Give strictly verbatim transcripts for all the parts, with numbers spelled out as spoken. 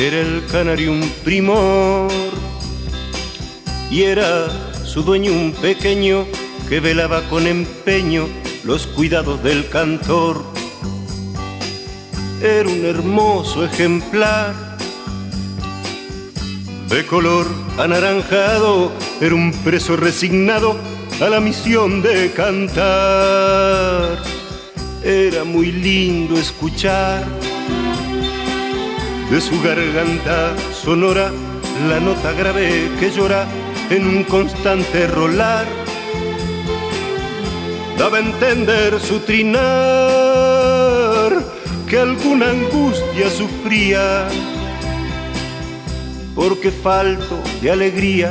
Era el canario un primor y era su dueño un pequeño que velaba con empeño los cuidados del cantor. Era un hermoso ejemplar de color anaranjado, era un preso resignado a la misión de cantar. Era muy lindo escuchar de su garganta sonora la nota grave que llora en un constante rolar. Daba a entender su trinar que alguna angustia sufría, porque falto de alegría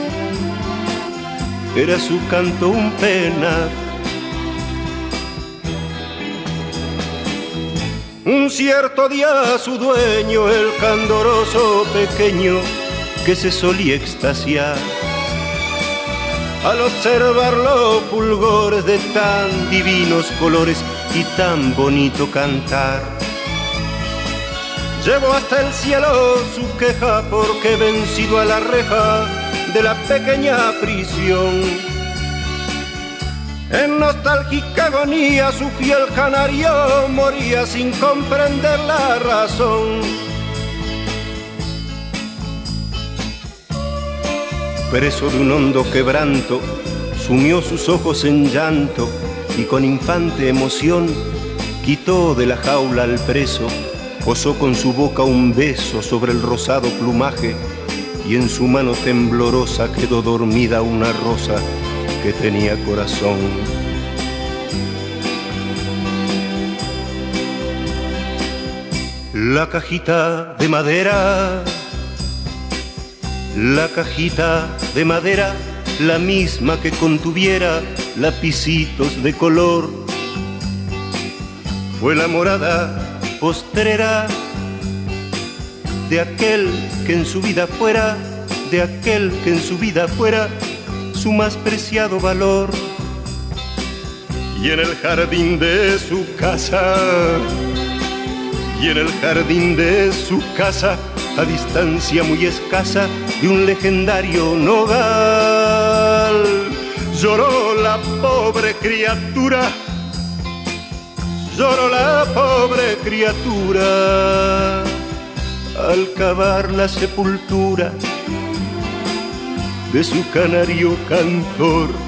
era su canto un penar. Un cierto día su dueño, el candoroso pequeño, que se solía extasiar al observar los fulgores de tan divinos colores y tan bonito cantar, llevó hasta el cielo su queja porque vencido a la reja de la pequeña prisión, en nostálgica agonía su fiel canario moría sin comprender la razón. Preso de un hondo quebranto, sumió sus ojos en llanto y con infante emoción quitó de la jaula al preso, posó con su boca un beso sobre el rosado plumaje y en su mano temblorosa quedó dormida una rosa que tenía corazón. La cajita de madera, la cajita de madera, la misma que contuviera lapicitos de color, fue la morada postrera de aquel que en su vida fuera, de aquel que en su vida fuera su más preciado valor. Y en el jardín de su casa, y en el jardín de su casa, a distancia muy escasa de un legendario nogal, lloró la pobre criatura, lloró la pobre criatura al cavar la sepultura de su canario cantor.